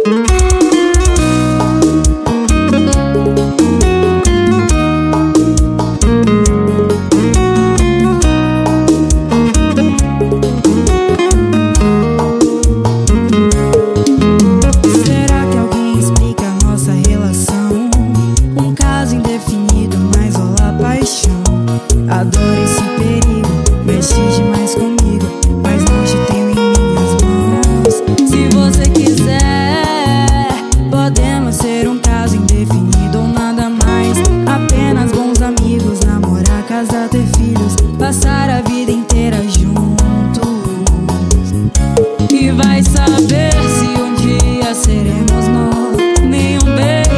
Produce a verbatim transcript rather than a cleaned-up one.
A dor, esse perigo, mexe demais comigo, mas não te tenho em minhas mãos. Se você quiser, podemos ser um caso indefinido ou nada mais. Apenas bons amigos, namorar, casar, ter filhos, passar a vida inteira juntos. E vai saber se um dia seremos nós. Nenhum beijo